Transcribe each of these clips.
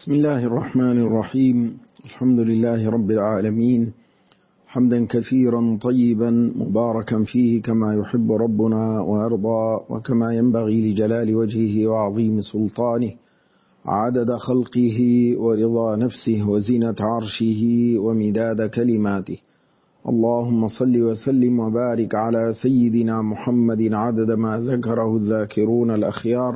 بسم الله الرحمن الرحيم. الحمد لله رب العالمين، حمدا كثيرا طيبا مباركا فيه كما يحب ربنا ويرضى، وكما ينبغي لجلال وجهه وعظيم سلطانه، عدد خلقه ورضا نفسه وزنة عرشه ومداد كلماته. اللهم صل وسلم وبارك على سيدنا محمد عدد ما ذكره الذاكرون الأخيار،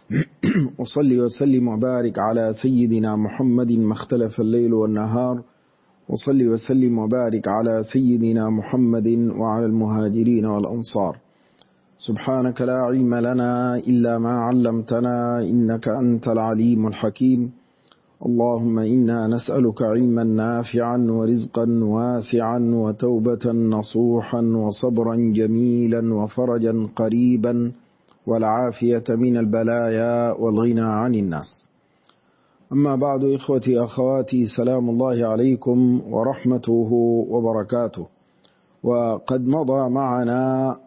وصل وسلم وبارك على سيدنا محمد ما اختلف الليل والنهار، وصل وسلم وبارك على سيدنا محمد وعلى المهاجرين والأنصار. سبحانك لا علم لنا إلا ما علمتنا إنك أنت العليم الحكيم. اللهم إنا نسألك علما نافعا ورزقا واسعا وتوبة نصوحا وصبرا جميلا وفرجا قريبا والعافية من البلايا والغنى عن الناس. أما بعد، إخوتي أخواتي، سلام الله عليكم ورحمته وبركاته. وقد مضى معنا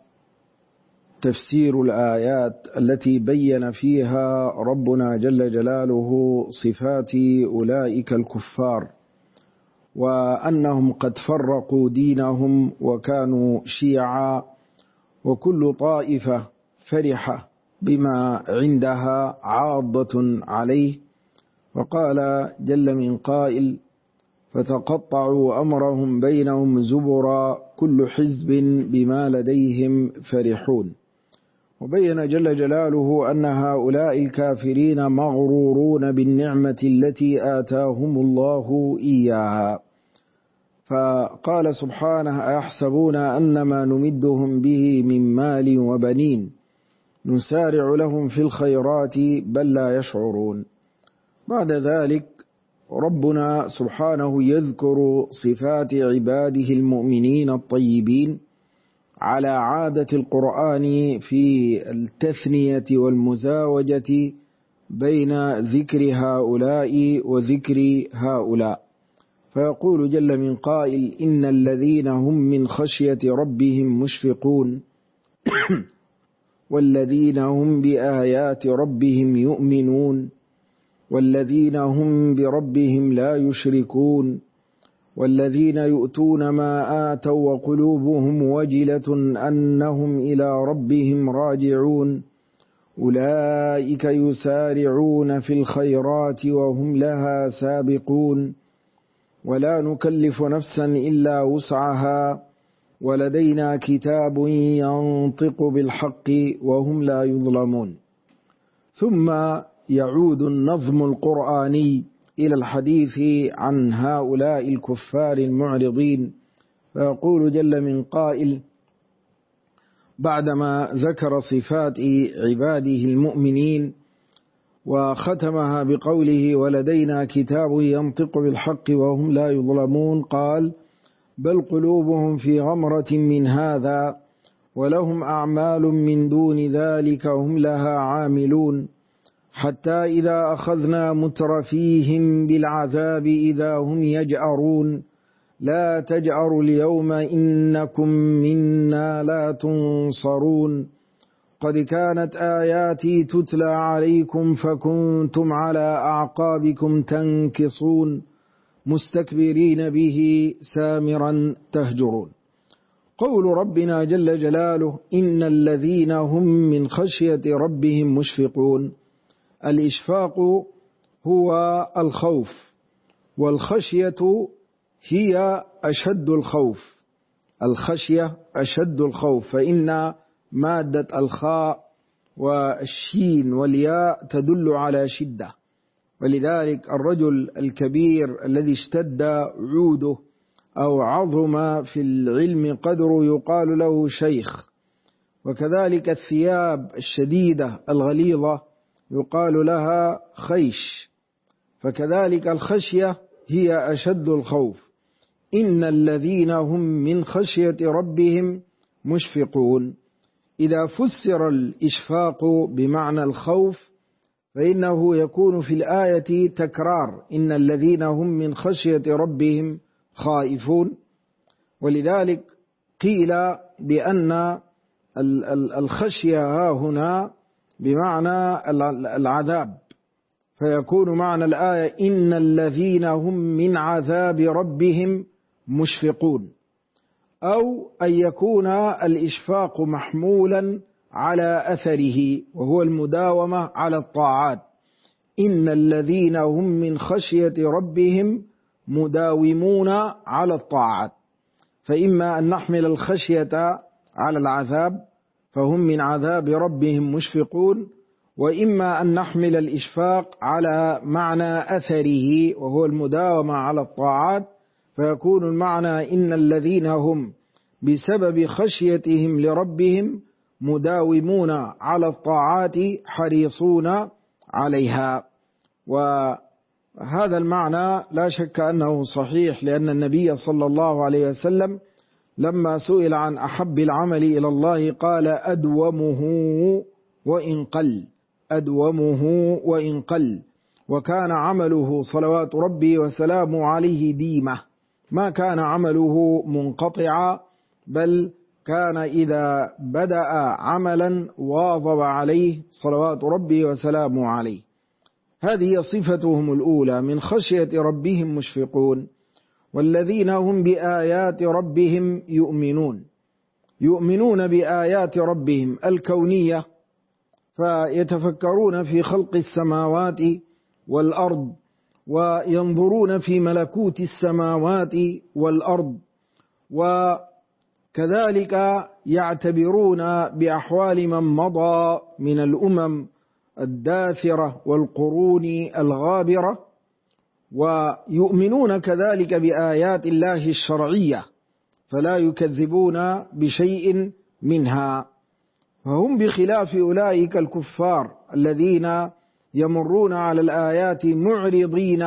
تفسير الآيات التي بين فيها ربنا جل جلاله صفات أولئك الكفار، وأنهم قد فرقوا دينهم وكانوا شيعا، وكل طائفة فرحة بما عندها عاضة عليه. وقال جل من قائل: فتقطعوا أمرهم بينهم زبرا كل حزب بما لديهم فرحون. وبين جل جلاله أن هؤلاء الكافرين مغرورون بالنعمة التي آتاهم الله إياها، فقال سبحانه: أيحسبون أنما نمدهم به من مال وبنين نسارع لهم في الخيرات بل لا يشعرون. بعد ذلك ربنا سبحانه يذكر صفات عباده المؤمنين الطيبين على عادة القرآن في التثنية والمزاوجة بين ذكر هؤلاء وذكر هؤلاء. فيقول جل من قائل: إن الذين هم من خشية ربهم مشفقون والذين هم بآيات ربهم يؤمنون والذين هم بربهم لا يشركون والذين يؤتون ما آتوا وقلوبهم وجلة أنهم إلى ربهم راجعون أولئك يسارعون في الخيرات وهم لها سابقون ولا نكلف نفسا إلا وسعها ولدينا كتاب ينطق بالحق وهم لا يظلمون. ثم يعود النظم القرآني إلى الحديث عن هؤلاء الكفار المعرضين، فيقول جل من قائل بعدما ذكر صفات عباده المؤمنين وختمها بقوله: ولدينا كتاب ينطق بالحق وهم لا يظلمون، قال: بل قلوبهم في غمرة من هذا ولهم أعمال من دون ذلك هم لها عاملون حتى إذا أخذنا مترفيهم بالعذاب إذا هم يجأرون لا تجأروا اليوم إنكم منا لا تنصرون قد كانت آياتي تتلى عليكم فكنتم على أعقابكم تنكصون مستكبرين به سامرا تهجرون. قول ربنا جل جلاله: إن الذين هم من خشية ربهم مشفقون. الإشفاق هو الخوف، والخشية هي أشد الخوف. الخشية أشد الخوف، فإن مادة الخاء والشين والياء تدل على شدة، ولذلك الرجل الكبير الذي اشتد عوده أو عظم في العلم قدره يقال له شيخ، وكذلك الثياب الشديدة الغليظة يقال لها خيش، فكذلك الخشية هي أشد الخوف. إن الذين هم من خشية ربهم مشفقون. إذا فسر الإشفاق بمعنى الخوف فإنه يكون في الآية تكرار: إن الذين هم من خشية ربهم خائفون. ولذلك قيل بأن الخشية ها هنا بمعنى العذاب، فيكون معنى الآية إن الذين هم من عذاب ربهم مشفقون، أو أن يكون الإشفاق محمولا على أثره وهو المداومة على الطاعات. إن الذين هم من خشية ربهم مداومون على الطاعات، فإما أن نحمل الخشية على العذاب فهم من عذاب ربهم مشفقون، وإما أن نحمل الإشفاق على معنى أثره وهو المداومة على الطاعات، فيكون المعنى إن الذين هم بسبب خشيتهم لربهم مداومون على الطاعات حريصون عليها. وهذا المعنى لا شك أنه صحيح، لأن النبي صلى الله عليه وسلم لما سئل عن أحب العمل إلى الله قال أدومه وإن قل، أدومه وإن قل. وكان عمله صلوات ربي وسلامه عليه ديمة، ما كان عمله منقطعا، بل كان إذا بدأ عملا واظب عليه صلوات ربي وسلامه عليه. هذه صفتهم الأولى، من خشية ربهم مشفقون. والذين هم بآيات ربهم يؤمنون، يؤمنون بآيات ربهم الكونية، فيتفكرون في خلق السماوات والأرض، وينظرون في ملكوت السماوات والأرض، وكذلك يعتبرون بأحوال من مضى من الأمم الداثرة والقرون الغابرة، ويؤمنون كذلك بآيات الله الشرعية، فلا يكذبون بشيء منها. فهم بخلاف أولئك الكفار الذين يمرون على الآيات معرضين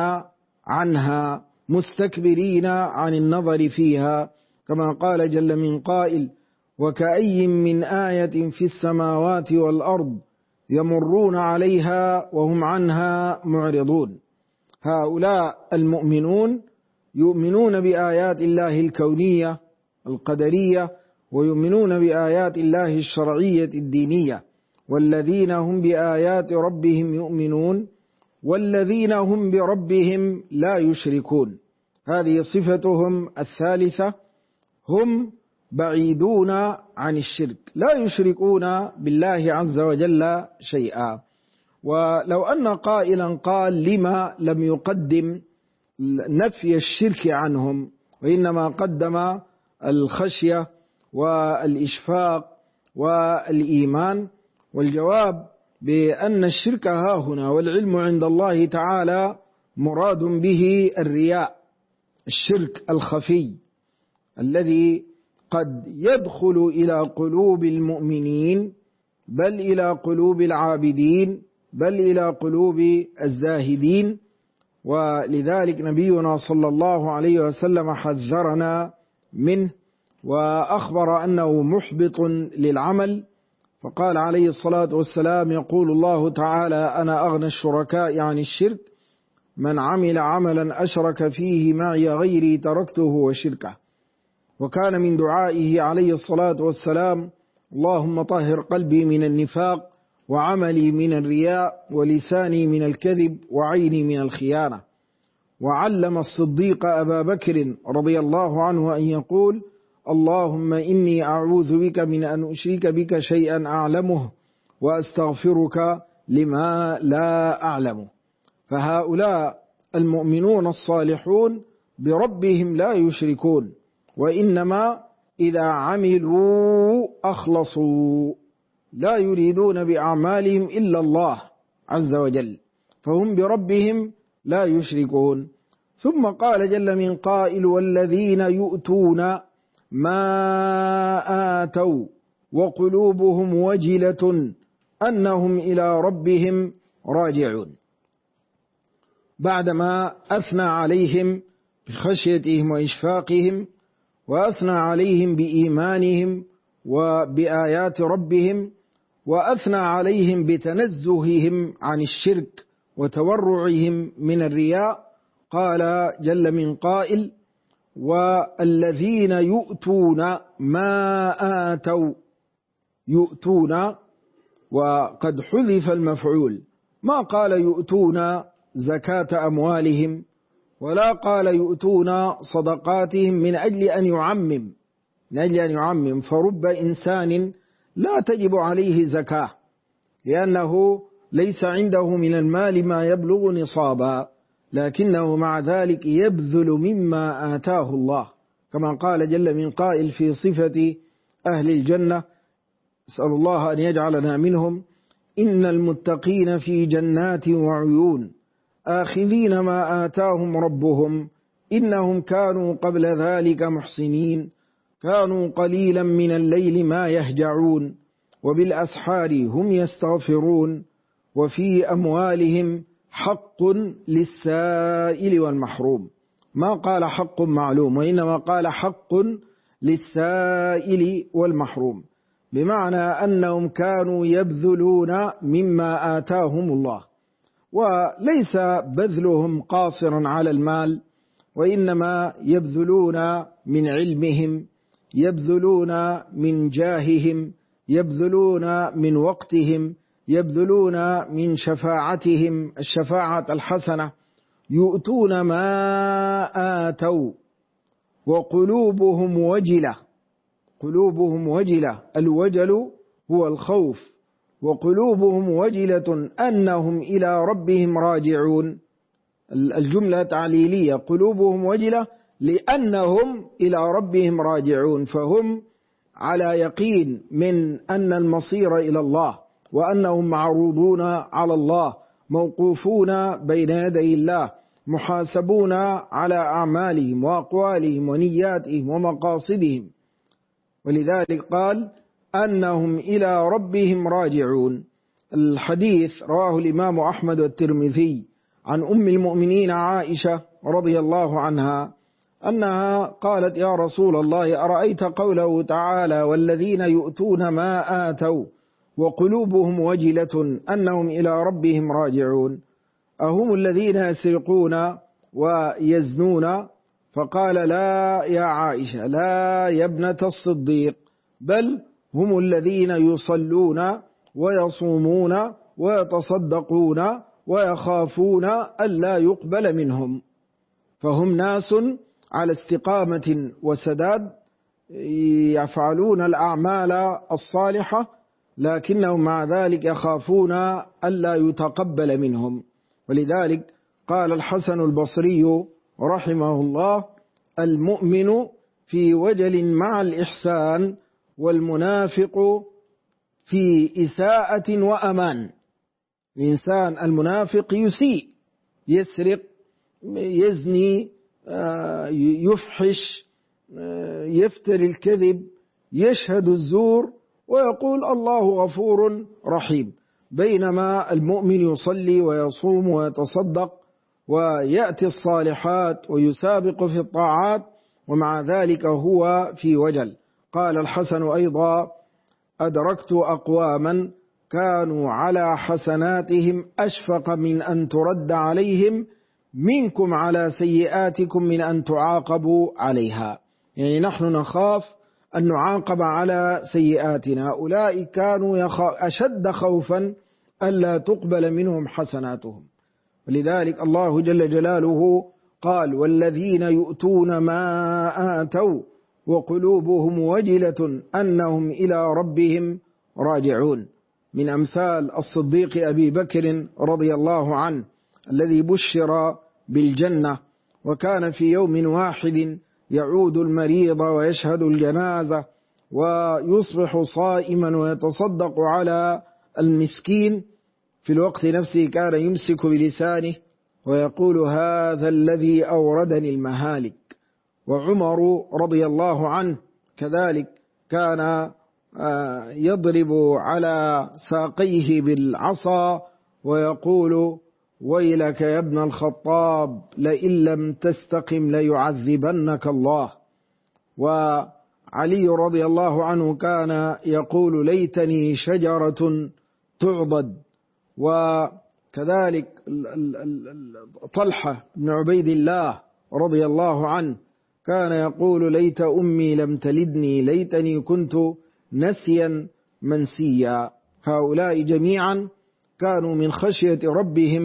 عنها مستكبرين عن النظر فيها، كما قال جل من قائل: وكأي من آية في السماوات والأرض يمرون عليها وهم عنها معرضون. هؤلاء المؤمنون يؤمنون بآيات الله الكونية القدرية، ويؤمنون بآيات الله الشرعية الدينية. والذين هم بآيات ربهم يؤمنون والذين هم بربهم لا يشركون، هذه صفتهم الثالثة، هم بعيدون عن الشرك، لا يشركون بالله عز وجل شيئا. ولو أن قائلا قال: لما لم يقدم نفي الشرك عنهم وإنما قدم الخشية والإشفاق والإيمان؟ والجواب بأن الشرك هاهنا والعلم عند الله تعالى مراد به الرياء، الشرك الخفي الذي قد يدخل إلى قلوب المؤمنين، بل إلى قلوب العابدين، بل إلى قلوب الزاهدين. ولذلك نبينا صلى الله عليه وسلم حذرنا منه وأخبر أنه محبط للعمل، فقال عليه الصلاة والسلام: يقول الله تعالى: أنا أغنى الشركاء عن الشرك، من عمل عملا أشرك فيه معي غيري تركته وشركه. وكان من دعائه عليه الصلاة والسلام: اللهم طهر قلبي من النفاق، وعملي من الرياء، ولساني من الكذب، وعيني من الخيانة. وعلم الصديق أبا بكر رضي الله عنه أن يقول: اللهم إني أعوذ بك من أن أشرك بك شيئا أعلمه، وأستغفرك لما لا أعلمه. فهؤلاء المؤمنون الصالحون بربهم لا يشركون، وإنما إذا عملوا أخلصوا، لا يريدون بأعمالهم إلا الله عز وجل، فهم بربهم لا يشركون. ثم قال جل من قائل: والذين يؤتون ما آتوا وقلوبهم وجلة أنهم إلى ربهم راجعون. بعدما أثنى عليهم بخشيتهم وإشفاقهم، وأثنى عليهم بإيمانهم وبآيات ربهم، وأثنى عليهم بتنزههم عن الشرك وتورعهم من الرياء، قال جل من قائل: والذين يؤتون ما آتوا. يؤتون وقد حذف المفعول، ما قال يؤتون زكاة أموالهم، ولا قال يؤتون صدقاتهم من أجل أن يعمم، فرب إنسان لا تجب عليه زكاة لأنه ليس عنده من المال ما يبلغ نصابا، لكنه مع ذلك يبذل مما آتاه الله، كما قال جل من قائل في صفة أهل الجنة: أسأل الله أن يجعلنا منهم: إن المتقين في جنات وعيون آخذين ما آتاهم ربهم إنهم كانوا قبل ذلك محسنين كانوا قليلا من الليل ما يهجعون وبالأسحار هم يستغفرون وفي أموالهم حق للسائل والمحروم. ما قال حق معلوم، وإنما قال حق للسائل والمحروم، بمعنى أنهم كانوا يبذلون مما آتاهم الله، وليس بذلهم قاصرا على المال، وإنما يبذلون من علمهم، يبذلون من جاههم، يبذلون من وقتهم، يبذلون من شفاعتهم الشفاعة الحسنة، يؤتون ما آتوا وقلوبهم وجلة. قلوبهم وجلة، الوجل هو الخوف، وقلوبهم وجلة أنهم إلى ربهم راجعون. الجملة تعليلية: قلوبهم وجلة لأنهم إلى ربهم راجعون، فهم على يقين من أن المصير إلى الله، وأنهم معروضون على الله، موقوفون بين يدي الله، محاسبون على أعمالهم وأقوالهم ونياتهم ومقاصدهم. ولذلك قال أنهم إلى ربهم راجعون. الحديث رواه الإمام أحمد والترمذي عن أم المؤمنين عائشة رضي الله عنها أنها قالت: يا رسول الله، أرأيت قوله تعالى: والذين يؤتون ما آتوا وقلوبهم وجلة أنهم إلى ربهم راجعون، أهم الذين يسرقون ويزنون؟ فقال: لا يا عائشة، لا يا ابنة الصديق، بل هم الذين يصلون ويصومون ويتصدقون ويخافون ألا يقبل منهم. فهم ناس على استقامة وسداد، يفعلون الأعمال الصالحة، لكنهم مع ذلك يخافون ألا يتقبل منهم. ولذلك قال الحسن البصري رحمه الله: المؤمن في وجل مع الإحسان، والمنافق في إساءة وأمان. الإنسان المنافق يسيء، يسرق، يزني، يفحش، يفتر الكذب، يشهد الزور، ويقول الله غفور رحيم، بينما المؤمن يصلي ويصوم ويتصدق ويأتي الصالحات ويسابق في الطاعات، ومع ذلك هو في وجل. قال الحسن أيضا: أدركت أقواما كانوا على حسناتهم أشفق من أن ترد عليهم منكم على سيئاتكم من أن تعاقبوا عليها. يعني نحن نخاف أن نعاقب على سيئاتنا، أولئك كانوا أشد خوفا ألا تقبل منهم حسناتهم. ولذلك الله جل جلاله قال: والذين يؤتون ما آتوا وقلوبهم وجلة أنهم إلى ربهم راجعون. من أمثال الصديق أبي بكر رضي الله عنه الذي بشر بالجنة، وكان في يوم واحد يعود المريض ويشهد الجنازة ويصبح صائما ويتصدق على المسكين، في الوقت نفسه كان يمسك بلسانه ويقول: هذا الذي أوردني المهالك. وعمر رضي الله عنه كذلك كان يضرب على ساقيه بالعصا ويقول: ويلك يا ابن الخطاب، لئن لم تستقم ليعذبنك الله. وعلي رضي الله عنه كان يقول: ليتني شجرة تعضد. وكذلك طلحة بن عبيد الله رضي الله عنه كان يقول: ليت أمي لم تلدني، ليتني كنت نسيا منسيا. هؤلاء جميعا كانوا من خشية ربهم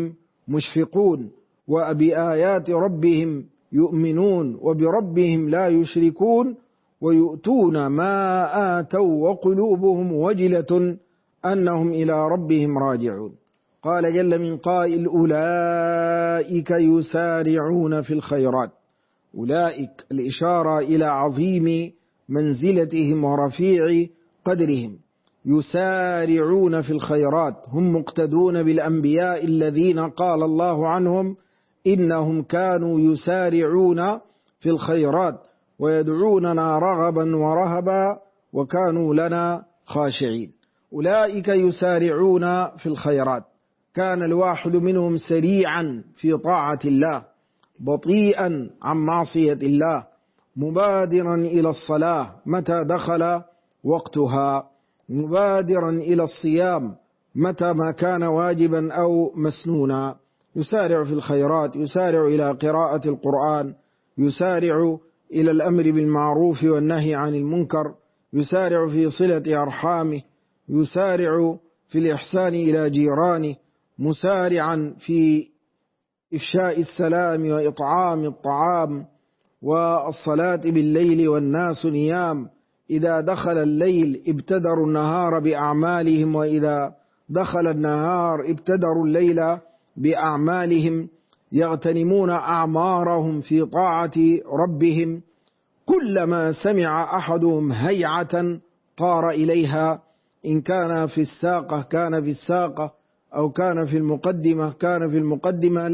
مشفقون وبآيات ربهم يؤمنون وبربهم لا يشركون ويؤتون ما آتوا وقلوبهم وجلة أنهم إلى ربهم راجعون. قال جل من قائل أولئك يسارعون في الخيرات. أولئك الإشارة إلى عظيم منزلتهم ورفيع قدرهم. يسارعون في الخيرات هم مقتدون بالأنبياء الذين قال الله عنهم إنهم كانوا يسارعون في الخيرات ويدعوننا رغبا ورهبا وكانوا لنا خاشعين. أولئك يسارعون في الخيرات، كان الواحد منهم سريعا في طاعة الله بطيئا عن معصية الله، مبادرا إلى الصلاة متى دخل وقتها، مبادرا إلى الصيام متى ما كان واجبا أو مسنونا، يسارع في الخيرات، يسارع إلى قراءة القرآن، يسارع إلى الأمر بالمعروف والنهي عن المنكر، يسارع في صلة أرحامه، يسارع في الإحسان إلى جيرانه، مسارعا في إفشاء السلام وإطعام الطعام والصلاة بالليل والناس نيام. إذا دخل الليل ابتدروا النهار بأعمالهم، وإذا دخل النهار ابتدروا الليل بأعمالهم، يغتنمون أعمارهم في طاعة ربهم. كلما سمع أحدهم هيعة طار إليها، إن كان في الساقة كان في الساقة، أو كان في المقدمة كان في المقدمة،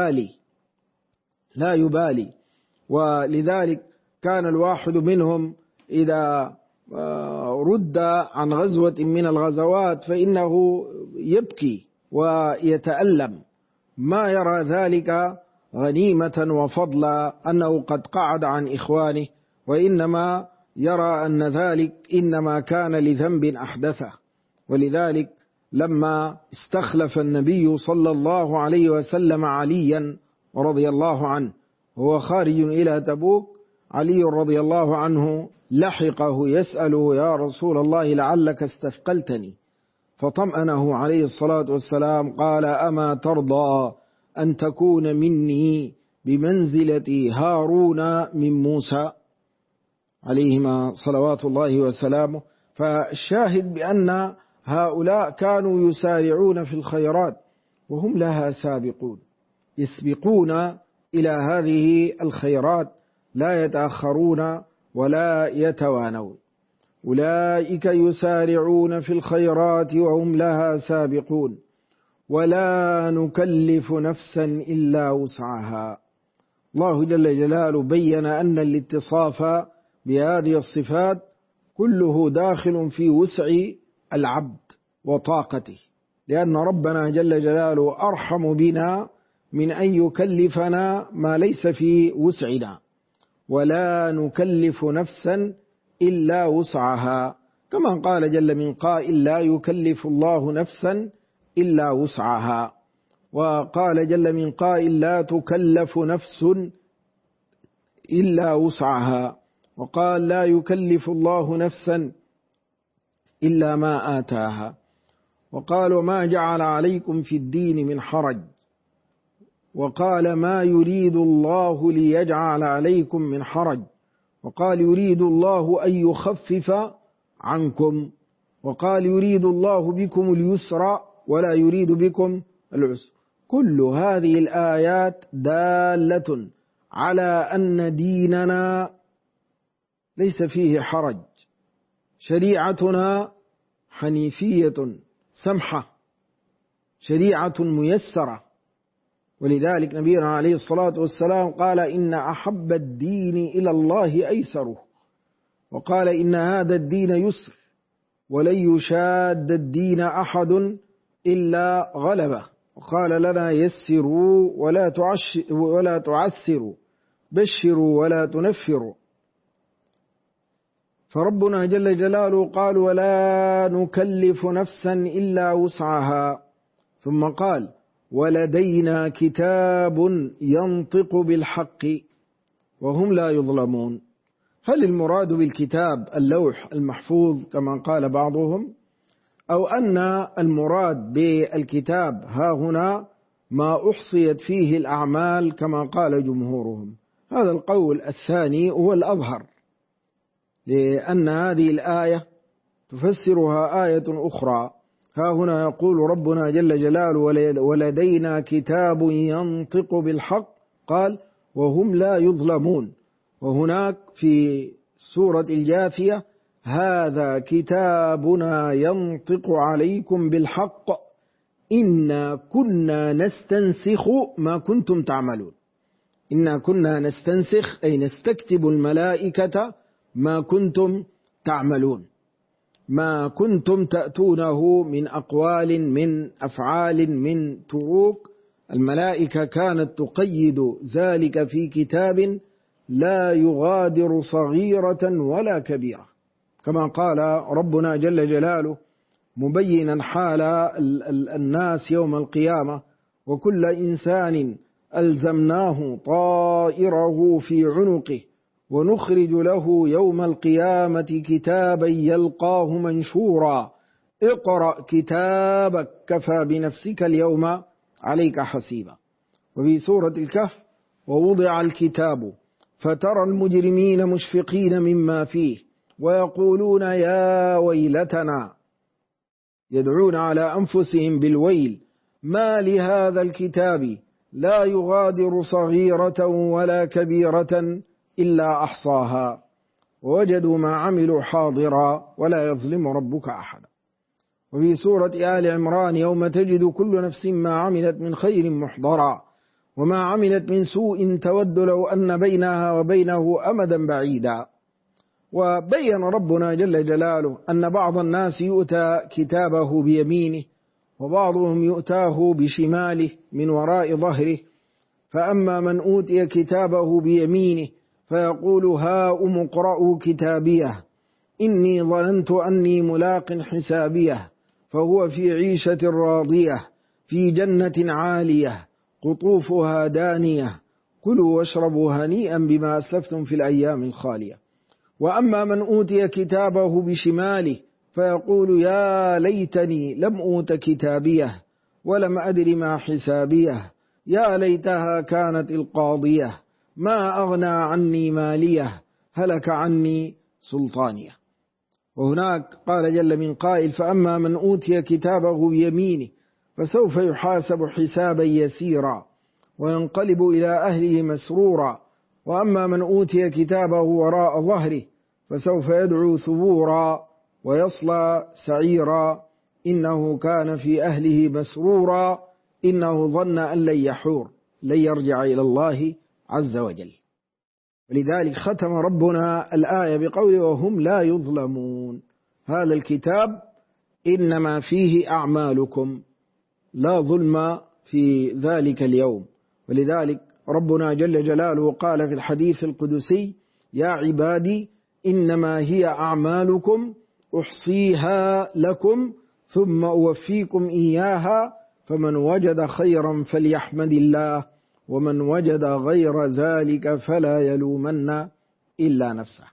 لا يبالي. ولذلك كان الواحد منهم إذا رد عن غزوة من الغزوات فإنه يبكي ويتألم، ما يرى ذلك غنيمة وفضلا أنه قد قعد عن إخوانه، وإنما يرى أن ذلك إنما كان لذنب أحدثه. ولذلك لما استخلف النبي صلى الله عليه وسلم عليا رضي الله عنه وهو خارج إلى تبوك، علي رضي الله عنه لحقه يسأله يا رسول الله لعلك استثقلتني، فطمأنه عليه الصلاة والسلام قال أما ترضى أن تكون مني بمنزلة هارون من موسى عليهما صلوات الله وسلامه. فالشاهد بأن هؤلاء كانوا يسارعون في الخيرات وهم لها سابقون، يسبقون إلى هذه الخيرات، لا يتأخرون ولا يتوانون. أولئك يسارعون في الخيرات وهم لها سابقون ولا نكلف نفسا إلا وسعها. الله جل جلاله بين أن الاتصاف بهذه الصفات كله داخل في وسع العبد وطاقته، لأن ربنا جل جلاله أرحم بنا من أن يكلفنا ما ليس في وسعنا. ولا نكلف نفسا إلا وسعها، كما قال جل من قائل لا يكلف الله نفسا إلا وسعها، وقال جل من قائل لا تكلف نفس إلا وسعها، وقال لا يكلف الله نفسا إلا ما آتاها، وقال وما جعل عليكم في الدين من حرج، وقال ما يريد الله ليجعل عليكم من حرج، وقال يريد الله أن يخفف عنكم، وقال يريد الله بكم اليسر ولا يريد بكم العسر. كل هذه الآيات دالة على أن ديننا ليس فيه حرج، شريعتنا حنيفية سمحة، شريعة ميسرة. ولذلك نبينا عليه الصلاة والسلام قال إن أحب الدين إلى الله أيسره، وقال إن هذا الدين يسر ولن يشاد الدين أحد إلا غلبه، وقال لنا يسروا ولا تعسروا، بشروا ولا تنفروا. فربنا جل جلاله قال ولا نكلف نفسا إلا وسعها، ثم قال ولدينا كتاب ينطق بالحق وهم لا يظلمون. هل المراد بالكتاب اللوح المحفوظ كما قال بعضهم، أو أن المراد بالكتاب ها هنا ما أحصيت فيه الأعمال كما قال جمهورهم. هذا القول الثاني هو الأظهر، لأن هذه الآية تفسرها آية أخرى. ها هنا يقول ربنا جل جلاله ولدينا كتاب ينطق بالحق، قال وهم لا يظلمون. وهناك في سورة الجاثية هذا كتابنا ينطق عليكم بالحق إنا كنا نستنسخ ما كنتم تعملون. إنا كنا نستنسخ أي نستكتب الملائكة ما كنتم تعملون، ما كنتم تأتونه من أقوال من أفعال من طرق. الملائكة كانت تقيد ذلك في كتاب لا يغادر صغيرة ولا كبيرة، كما قال ربنا جل جلاله مبينا حال الناس يوم القيامة: وكل إنسان ألزمناه طائره في عنقه ونخرج له يوم القيامة كتابا يلقاه منشورا اقرأ كتابك كفى بنفسك اليوم عليك حسيبا. وفي سورة الكهف ووضع الكتاب فترى المجرمين مشفقين مما فيه ويقولون يا ويلتنا، يدعون على أنفسهم بالويل، ما لهذا الكتاب لا يغادر صغيرة ولا كبيرة إلا أحصاها ووجدوا ما عملوا حاضرا ولا يظلم ربك أحدا. وفي سورة آل عمران يوم تجد كل نفس ما عملت من خير محضرا وما عملت من سوء تود لو أن بينها وبينه أمدا بعيدا. وبين ربنا جل جلاله أن بعض الناس يؤتى كتابه بيمينه وبعضهم يؤتاه بشماله من وراء ظهره، فأما من أوتي كتابه بيمينه فيقول هاؤم اقرءوا كتابيه إني ظننت أني ملاق حسابيه فهو في عيشة راضية في جنة عالية قطوفها دانية كلوا واشربوا هنيئا بما أسلفتم في الأيام الخالية. وأما من أوتي كتابه بشماله فيقول يا ليتني لم أوت كتابيه ولم أدر ما حسابيه يا ليتها كانت القاضية ما أغنى عني ماليه هلك عني سلطانيه. وهناك قال جل من قائل فأما من أوتي كتابه بيمينه فسوف يحاسب حسابا يسيرا وينقلب إلى أهله مسرورا وأما من أوتي كتابه وراء ظهره فسوف يدعو ثبورا ويصلى سعيرا إنه كان في أهله مسرورا إنه ظن أن لن يحور لن يرجع إلى الله عز وجل. ولذلك ختم ربنا الآية بقوله وهم لا يظلمون. هذا الكتاب إنما فيه أعمالكم، لا ظلم في ذلك اليوم. ولذلك ربنا جل جلاله قال في الحديث القدسي يا عبادي إنما هي أعمالكم أحصيها لكم ثم أوفيكم إياها فمن وجد خيرا فليحمد الله ومن وجد غير ذلك فلا يلومن إلا نفسه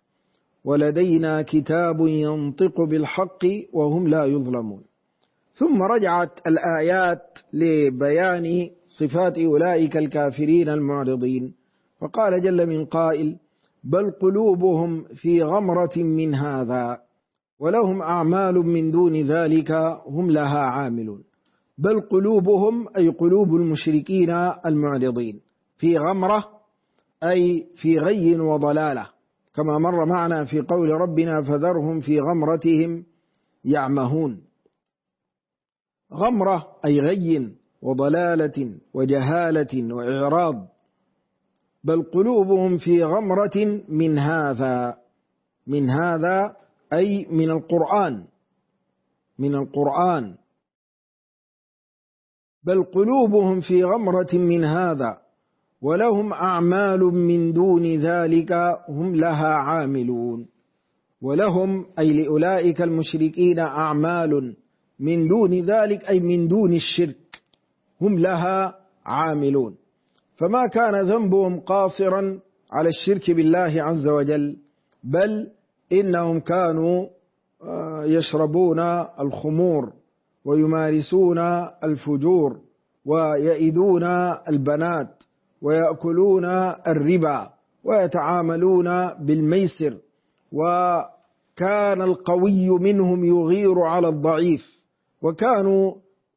ولدينا كتاب ينطق بالحق وهم لا يظلمون. ثم رجعت الآيات لبيان صفات أولئك الكافرين المعرضين، فقال جل من قائل بل قلوبهم في غمرة من هذا ولهم أعمال من دون ذلك هم لها عاملون. بل قلوبهم أي قلوب المشركين المعرضين في غمرة أي في غي وضلالة، كما مر معنا في قول ربنا فذرهم في غمرتهم يعمهون. غمرة أي غي وضلالة وجهالة وإعراض. بل قلوبهم في غمرة من هذا، من هذا أي من القرآن، من القرآن. بل قلوبهم في غمرة من هذا ولهم أعمال من دون ذلك هم لها عاملون. ولهم أي لأولئك المشركين أعمال من دون ذلك أي من دون الشرك هم لها عاملون. فما كان ذنبهم قاصرا على الشرك بالله عز وجل، بل إنهم كانوا يشربون الخمور ويمارسون الفجور ويئدون البنات ويأكلون الربا ويتعاملون بالميسر، وكان القوي منهم يغير على الضعيف، وكانوا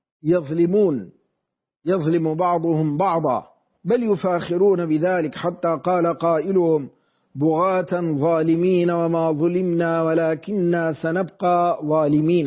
يظلم بعضهم بعضا، بل يفاخرون بذلك، حتى قال قائلهم بغاة ظالمين وما ظلمنا ولكننا سنبقى ظالمين.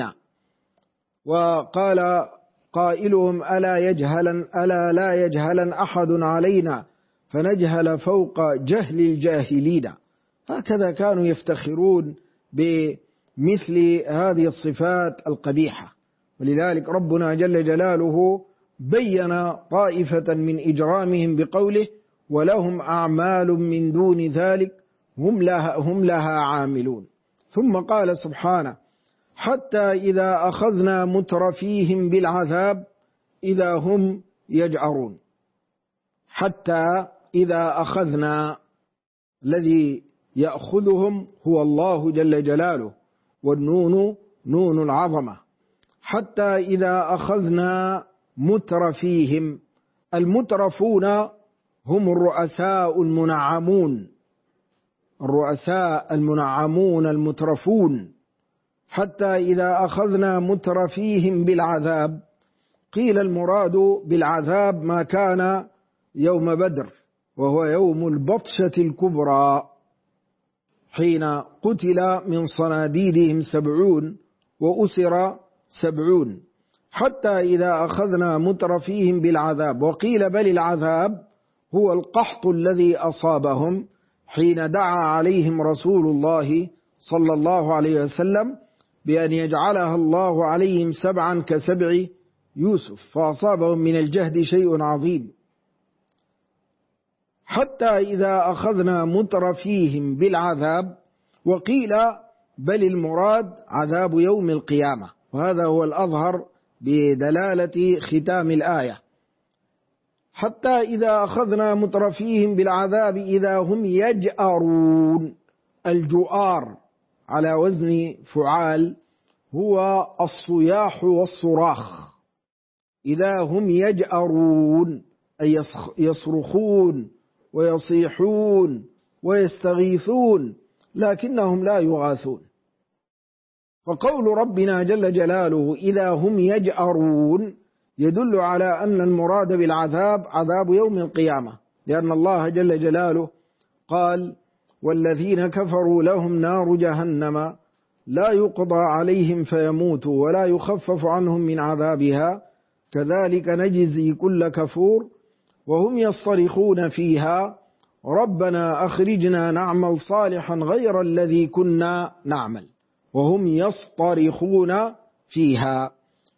وقال قائلهم ألا لا يجهلن أحد علينا فنجهل فوق جهل الجاهلين. هكذا كانوا يفتخرون بمثل هذه الصفات القبيحة. ولذلك ربنا جل جلاله بين طائفة من إجرامهم بقوله ولهم أعمال من دون ذلك هم لها عاملون. ثم قال سبحانه حتى إذا أخذنا مترفيهم بالعذاب إذا هم يجأرون. حتى إذا أخذنا، الذي يأخذهم هو الله جل جلاله، والنون نون العظمة. حتى إذا أخذنا مترفيهم، المترفون هم الرؤساء المنعمون المترفون. حتى إذا أخذنا مترفيهم بالعذاب، قيل المراد بالعذاب ما كان يوم بدر، وهو يوم البطشة الكبرى، حين قتل من صناديدهم 70 وأسر 70. حتى إذا أخذنا مترفيهم بالعذاب، وقيل بل العذاب هو القحط الذي أصابهم حين دعا عليهم رسول الله صلى الله عليه وسلم بأن يجعلها الله عليهم 7 كسبع يوسف، فأصابهم من الجهد شيء عظيم. حتى إذا أخذنا مترفيهم بالعذاب، وقيل بل المراد عذاب يوم القيامة، وهذا هو الأظهر بدلالة ختام الآية. حتى إذا أخذنا مترفيهم بالعذاب إذا هم يجأرون. الجؤار على وزن فعال هو الصياح والصراخ. إذا هم يجأرون أي يصرخون ويصيحون ويستغيثون، لكنهم لا يغاثون. فقول ربنا جل جلاله إذا هم يجأرون يدل على أن المراد بالعذاب عذاب يوم القيامة، لأن الله جل جلاله قال والذين كفروا لهم نار جهنم لا يقضى عليهم فيموتوا ولا يخفف عنهم من عذابها كذلك نجزي كل كفور وهم يصطرخون فيها ربنا أخرجنا نعمل صالحا غير الذي كنا نعمل، وهم يصطرخون فيها.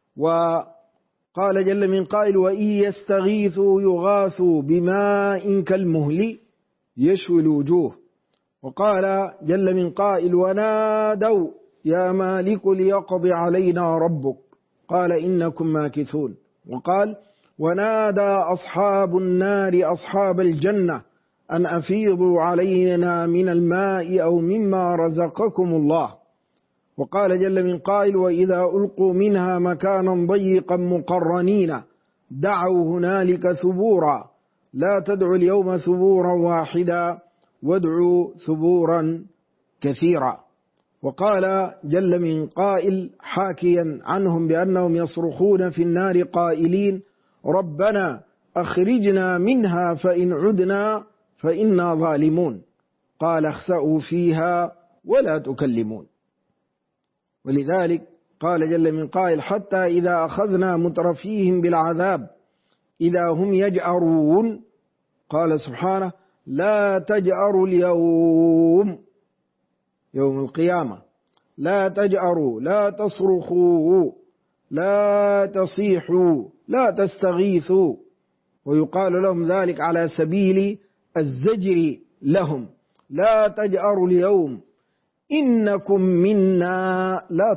وقال جل من قائل وإن يستغيثوا يغاثوا بماء كالمهل يشوي الوجوه. وقال جل من قائل ونادوا يا مالك ليقضي علينا ربك قال إنكم ماكثون. وقال ونادى أصحاب النار أصحاب الجنة أن أفيضوا علينا من الماء أو مما رزقكم الله. وقال جل من قائل وإذا ألقوا منها مكانا ضيقا مقرنين دعوا هنالك ثبورا لا تدعوا اليوم ثبورا واحدا وادعوا ثبورا كثيرا. وقال جل من قائل حاكيا عنهم بأنهم يصرخون في النار قائلين ربنا أخرجنا منها فإن عدنا فإنا ظالمون قال اخسأوا فيها ولا تكلمون. ولذلك قال جل من قائل حتى إذا أخذنا مترفيهم بالعذاب إذا هم يجأرون قال سبحانه لا تجأروا اليوم يوم القيامة لا تجأروا لا تصرخوا لا تصيحوا لا تستغيثوا، ويقال لهم ذلك على سبيل الزجر لهم لا تجأروا اليوم إنكم منا لا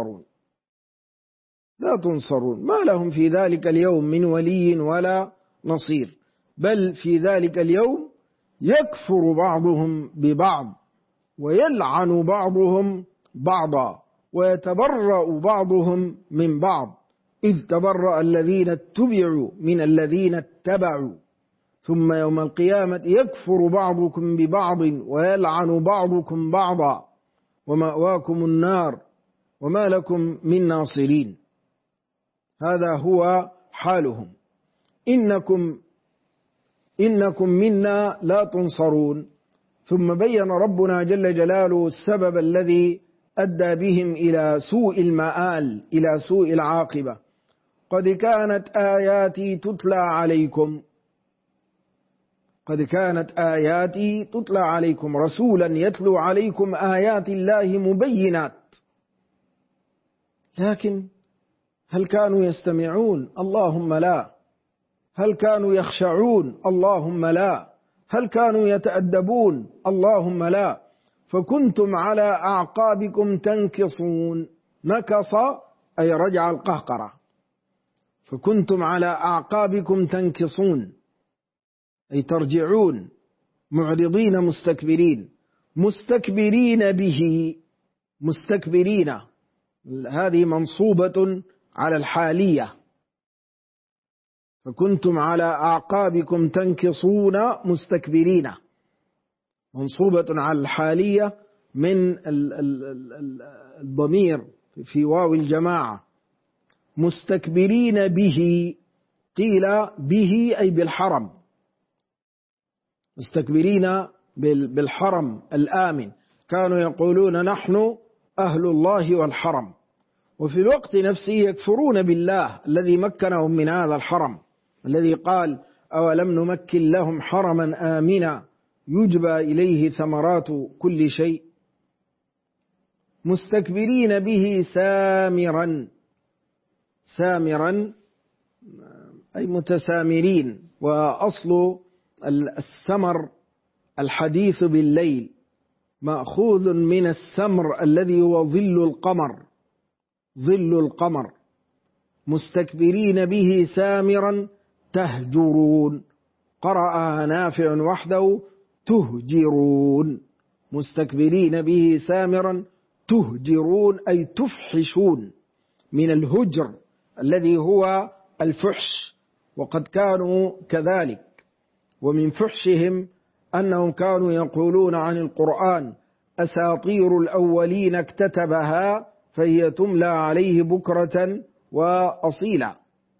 تنصرون ما لهم في ذلك اليوم من ولي ولا نصير، بل في ذلك اليوم يكفر بعضهم ببعض ويلعن بعضهم بعضا ويتبرأ بعضهم من بعض إذ تبرأ الذين اتبعوا من الذين اتبعوا ثم يوم القيامة يكفر بعضكم ببعض ويلعن بعضكم بعضا ومأواكم النار وما لكم من ناصرين. هذا هو حالهم. إنكم منا لا تنصرون. ثم بين ربنا جل جلاله السبب الذي أدى بهم إلى سوء المآل، إلى سوء العاقبة. قد كانت آياتي تتلى عليكم، قد كانت آياتي تتلى عليكم، رسولا يتلو عليكم آيات الله مبينات. لكن هل كانوا يستمعون؟ اللهم لا. هل كانوا يخشعون؟ اللهم لا. هل كانوا يتأدبون؟ اللهم لا. فكنتم على أعقابكم تنكصون. نكص أي رجع القهقرة. فكنتم على أعقابكم تنكصون أي ترجعون، معرضين مستكبرين. مستكبرين به، مستكبرين هذه منصوبة على الحالية. فكنتم على أعقابكم تنكصون مستكبرين منصوبة على الحالية من الضمير في واو الجماعة. مستكبرين به، قيل به أي بالحرم، مستكبرين بالحرم الآمن. كانوا يقولون نحن أهل الله والحرم، وفي الوقت نفسه يكفرون بالله الذي مكنهم من هذا الحرم، الذي قال أولم نمكن لهم حرما آمنا يجبى إليه ثمرات كل شيء. مستكبرين به سامرا، سامرا أي متسامرين. وأصل السمر الحديث بالليل، مأخوذ من السمر الذي هو ظل القمر، ظل القمر. مستكبرين به سامرا تهجرون، قرأها نافع وحده تهجرون. مستكبرين به سامرا تهجرون أي تفحشون، من الهجر الذي هو الفحش، وقد كانوا كذلك. ومن فحشهم أنهم كانوا يقولون عن القرآن أساطير الأولين اكتتبها فهي تملى عليه بكرة وأصيلا.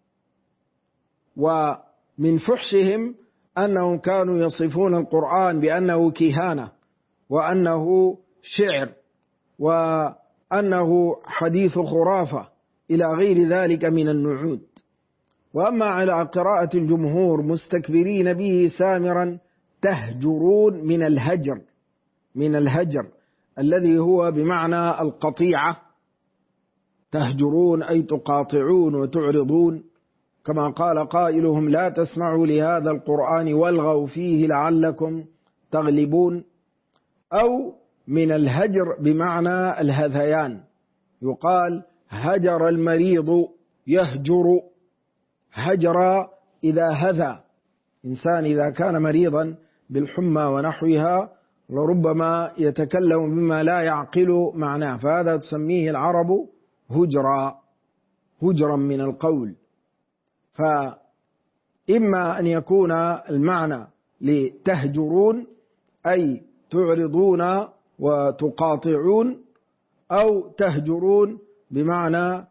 ومن فحشهم أنهم كانوا يصفون القرآن بأنه كهانة، وأنه شعر، وأنه حديث خرافة إلى غير ذلك من النعود. وأما على قراءة الجمهور مستكبرين به سامرا تهجرون، من الهجر، من الهجر الذي هو بمعنى القطيعة. تهجرون أي تقاطعون وتعرضون، كما قال قائلهم لا تسمعوا لهذا القرآن والغوا فيه لعلكم تغلبون. أو من الهجر بمعنى الهذيان، يقال هجر المريض يهجر، هجر إذا هذى إنسان إذا كان مريضا بالحمى ونحوها لربما يتكلم بما لا يعقل معناه، فهذا تسميه العرب هجرا، هجرا من القول. فإما أن يكون المعنى لتهجرون أي تعرضون وتقاطعون، أو تهجرون بمعنى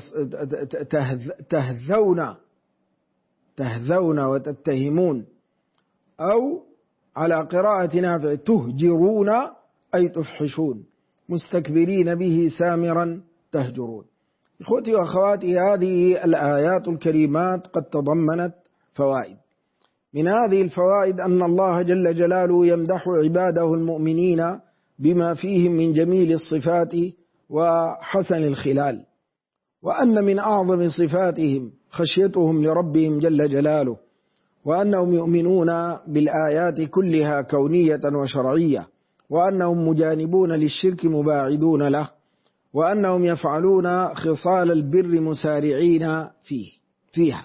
تهذون وتتهمون، أو على قراءة نافع تهجرون أي تفحشون. مستكبرين به سامرا تهجرون. إخوتي وأخواتي، هذه الآيات الكريمات قد تضمنت فوائد. من هذه الفوائد أن الله جل جلاله يمدح عباده المؤمنين بما فيهم من جميل الصفات وحسن الخلال، وأن من أعظم صفاتهم خشيتهم لربهم جل جلاله، وأنهم يؤمنون بالآيات كلها كونية وشرعية، وأنهم مجانبون للشرك مباعدون له، وأنهم يفعلون خصال البر مسارعين فيها.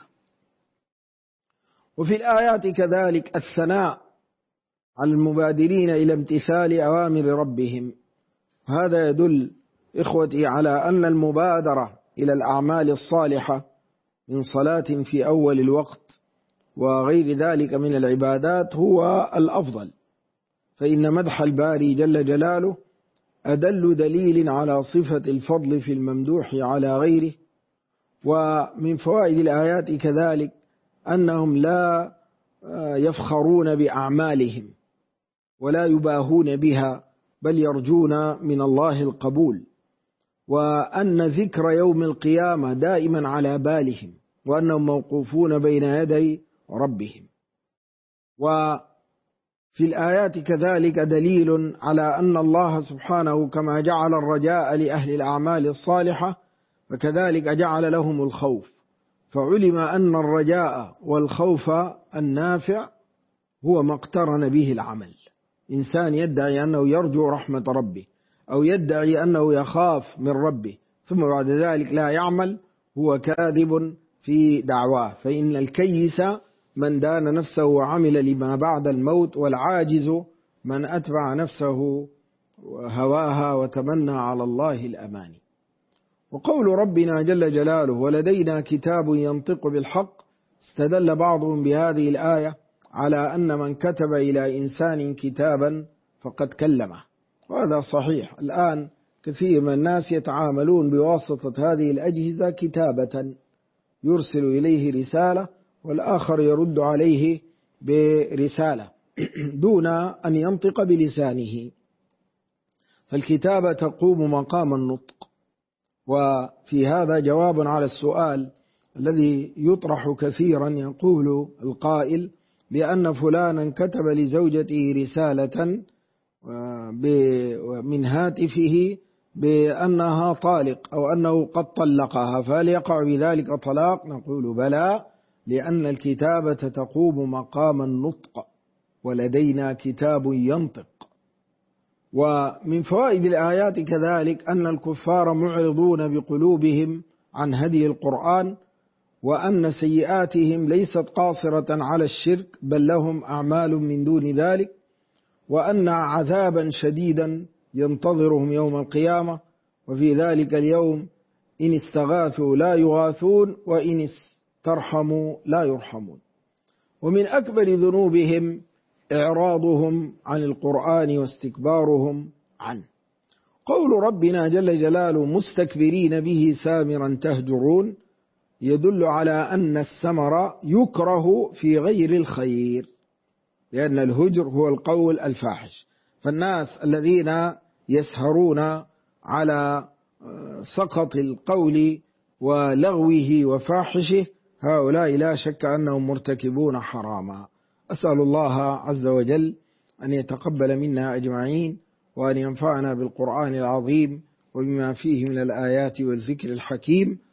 وفي الآيات كذلك الثناء على المبادرين إلى امتثال أوامر ربهم. هذا يدل إخوتي على أن المبادرة إلى الأعمال الصالحة من صلاة في أول الوقت وغير ذلك من العبادات هو الأفضل، فإن مدح الباري جل جلاله أدل دليل على صفة الفضل في الممدوح على غيره. ومن فوائد الآيات كذلك أنهم لا يفخرون بأعمالهم ولا يباهون بها، بل يرجون من الله القبول، وأن ذكر يوم القيامة دائما على بالهم، وأنهم موقوفون بين يدي ربهم. وفي الآيات كذلك دليل على أن الله سبحانه كما جعل الرجاء لأهل الأعمال الصالحة فكذلك جعل لهم الخوف، فعلم أن الرجاء والخوف النافع هو ما اقترن به العمل. إنسان يدعي أنه يرجو رحمة ربه أو يدعي أنه يخاف من ربه ثم بعد ذلك لا يعمل، هو كاذب في دعواه، فإن الكيس من دان نفسه وعمل لما بعد الموت، والعاجز من أتبع نفسه هواها وتمنى على الله الأماني. وقول ربنا جل جلاله ولدينا كتاب ينطق بالحق، استدل بعضهم بهذه الآية على أن من كتب إلى إنسان كتابا فقد كلمه، وهذا صحيح. الآن كثير من الناس يتعاملون بواسطة هذه الأجهزة كتابة، يرسل إليه رسالة والآخر يرد عليه برسالة دون أن ينطق بلسانه، فالكتابة تقوم مقام النطق. وفي هذا جواب على السؤال الذي يطرح كثيرا، يقول القائل بأن فلانا كتب لزوجته رسالة من هاتفه بأنها طالق أو أنه قد طلقها، فهل يقع بذلك طلاق؟ نقول بلى، لأن الكتابة تقوم مقام النطق، ولدينا كتاب ينطق. ومن فوائد الآيات كذلك أن الكفار معرضون بقلوبهم عن هدي القرآن، وأن سيئاتهم ليست قاصرة على الشرك بل لهم أعمال من دون ذلك، وأن عذابا شديدا ينتظرهم يوم القيامة، وفي ذلك اليوم إن استغاثوا لا يغاثون وإن استرحموا لا يرحمون. ومن أكبر ذنوبهم إعراضهم عن القرآن واستكبارهم عنه. قول ربنا جل جلاله مستكبرين به سامرا تهجرون يدل على أن السمر يكره في غير الخير، لأن الهجر هو القول الفاحش، فالناس الذين يسهرون على سقط القول ولغوه وفاحشه هؤلاء لا شك أنهم مرتكبون حراما. أسأل الله عز وجل أن يتقبل منا أجمعين، وأن ينفعنا بالقرآن العظيم وبما فيه من الآيات والذكر الحكيم.